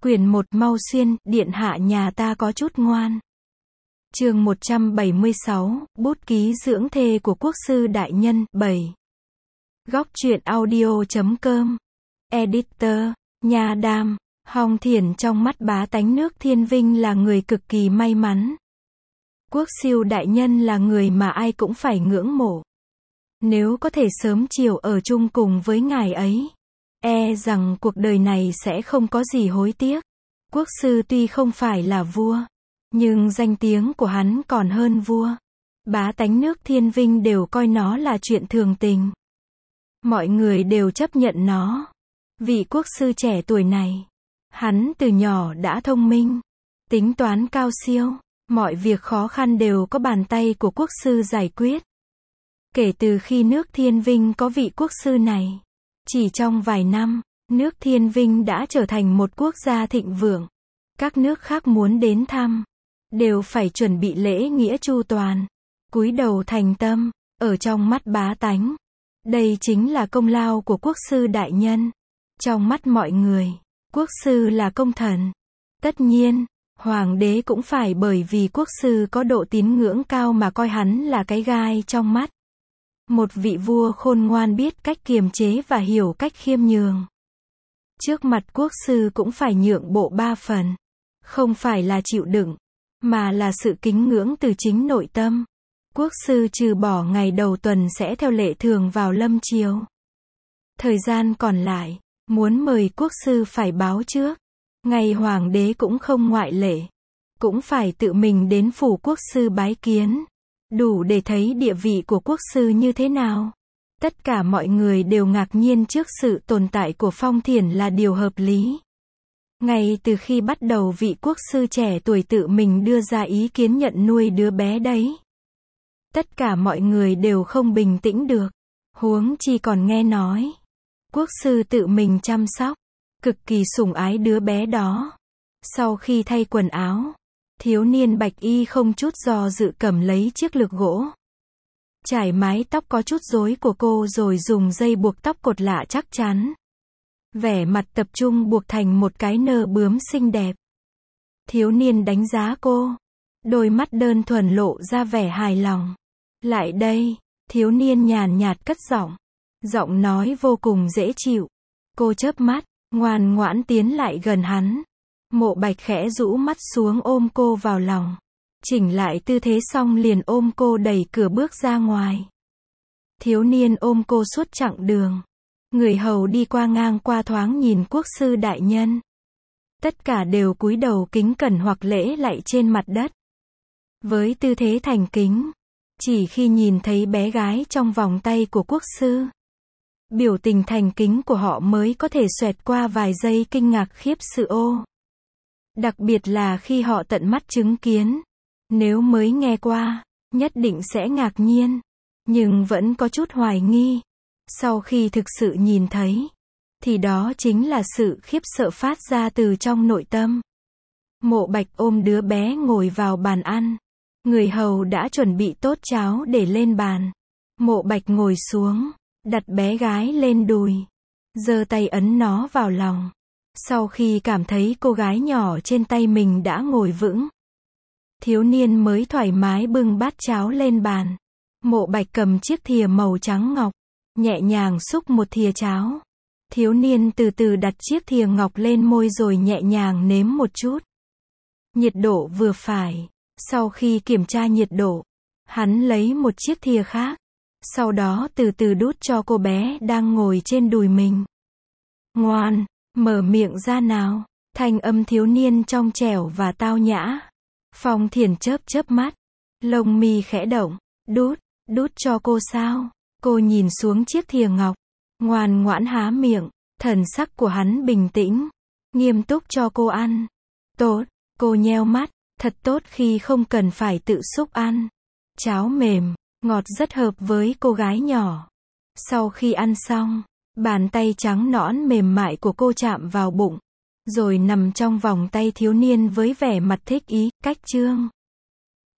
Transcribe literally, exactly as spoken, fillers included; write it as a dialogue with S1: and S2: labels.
S1: Quyển một Mau Xuyên, điện hạ nhà ta có chút ngoan. Chương một trăm bảy mươi sáu, bút ký dưỡng thê của quốc sư đại nhân, bảy. Góc truyện audio chấm com. Editor, Nha Đam, Hong Thiển trong mắt bá tánh nước Thiên Vinh là người cực kỳ may mắn. Quốc sư đại nhân là người mà ai cũng phải ngưỡng mộ. Nếu có thể sớm chiều ở chung cùng với ngài ấy, e rằng cuộc đời này sẽ không có gì hối tiếc. Quốc sư tuy không phải là vua, nhưng danh tiếng của hắn còn hơn vua. Bá tánh nước Thiên Vinh đều coi nó là chuyện thường tình. Mọi người đều chấp nhận nó. Vị quốc sư trẻ tuổi này, hắn từ nhỏ đã thông minh, tính toán cao siêu, mọi việc khó khăn đều có bàn tay của quốc sư giải quyết. Kể từ khi nước Thiên Vinh có vị quốc sư này, chỉ trong vài năm, nước Thiên Vinh đã trở thành một quốc gia thịnh vượng. Các nước khác muốn đến thăm, đều phải chuẩn bị lễ nghĩa chu toàn, cúi đầu thành tâm. Ở trong mắt bá tánh, đây chính là công lao của quốc sư đại nhân. Trong mắt mọi người, quốc sư là công thần. Tất nhiên, hoàng đế cũng phải bởi vì quốc sư có độ tín ngưỡng cao mà coi hắn là cái gai trong mắt. Một vị vua khôn ngoan biết cách kiềm chế và hiểu cách khiêm nhường. Trước mặt quốc sư cũng phải nhượng bộ ba phần. Không phải là chịu đựng, mà là sự kính ngưỡng từ chính nội tâm. Quốc sư trừ bỏ ngày đầu tuần sẽ theo lệ thường vào lâm chiều. Thời gian còn lại, muốn mời quốc sư phải báo trước. Ngày hoàng đế cũng không ngoại lệ. Cũng phải tự mình đến phủ quốc sư bái kiến. Đủ để thấy địa vị của quốc sư như thế nào. Tất cả mọi người đều ngạc nhiên trước sự tồn tại của Phong Thiển là điều hợp lý. Ngay từ khi bắt đầu vị quốc sư trẻ tuổi tự mình đưa ra ý kiến nhận nuôi đứa bé đấy. Tất cả mọi người đều không bình tĩnh được. Huống chi còn nghe nói. Quốc sư tự mình chăm sóc, cực kỳ sủng ái đứa bé đó. Sau khi thay quần áo, thiếu niên bạch y không chút do dự cầm lấy chiếc lược gỗ. Trải mái tóc có chút rối của cô rồi dùng dây buộc tóc cột lạ chắc chắn. Vẻ mặt tập trung buộc thành một cái nơ bướm xinh đẹp. Thiếu niên đánh giá cô. Đôi mắt đơn thuần lộ ra vẻ hài lòng. Lại đây, thiếu niên nhàn nhạt cất giọng. Giọng nói vô cùng dễ chịu. Cô chớp mắt, ngoan ngoãn tiến lại gần hắn. Mộ Bạch khẽ rũ mắt xuống ôm cô vào lòng. Chỉnh lại tư thế xong liền ôm cô đẩy cửa bước ra ngoài. Thiếu niên ôm cô suốt chặng đường. Người hầu đi qua ngang qua thoáng nhìn quốc sư đại nhân. Tất cả đều cúi đầu kính cẩn hoặc lễ lạy trên mặt đất. Với tư thế thành kính. Chỉ khi nhìn thấy bé gái trong vòng tay của quốc sư, biểu tình thành kính của họ mới có thể xoẹt qua vài giây kinh ngạc khiếp sự ô. Đặc biệt là khi họ tận mắt chứng kiến. Nếu mới nghe qua, nhất định sẽ ngạc nhiên. Nhưng vẫn có chút hoài nghi. Sau khi thực sự nhìn thấy, thì đó chính là sự khiếp sợ phát ra từ trong nội tâm. Mộ Bạch ôm đứa bé ngồi vào bàn ăn. Người hầu đã chuẩn bị tốt cháo để lên bàn. Mộ Bạch ngồi xuống, đặt bé gái lên đùi, giơ tay ấn nó vào lòng. Sau khi cảm thấy cô gái nhỏ trên tay mình đã ngồi vững, thiếu niên mới thoải mái bưng bát cháo lên bàn. Mộ Bạch cầm chiếc thìa màu trắng ngọc, nhẹ nhàng xúc một thìa cháo. Thiếu niên từ từ đặt chiếc thìa ngọc lên môi rồi nhẹ nhàng nếm một chút. Nhiệt độ vừa phải. Sau khi kiểm tra nhiệt độ, hắn lấy một chiếc thìa khác. Sau đó từ từ đút cho cô bé đang ngồi trên đùi mình. Ngoan, mở miệng ra nào. Thanh âm thiếu niên trong trẻo và tao nhã. Phong Thiển chớp chớp mắt. Lông mi khẽ động. Đút, đút cho cô sao? Cô nhìn xuống chiếc thìa ngọc. Ngoan ngoãn há miệng. Thần sắc của hắn bình tĩnh. Nghiêm túc cho cô ăn. Tốt, cô nheo mắt. Thật tốt khi không cần phải tự xúc ăn. Cháo mềm, ngọt rất hợp với cô gái nhỏ. Sau khi ăn xong, bàn tay trắng nõn mềm mại của cô chạm vào bụng, rồi nằm trong vòng tay thiếu niên với vẻ mặt thích ý. Cách chương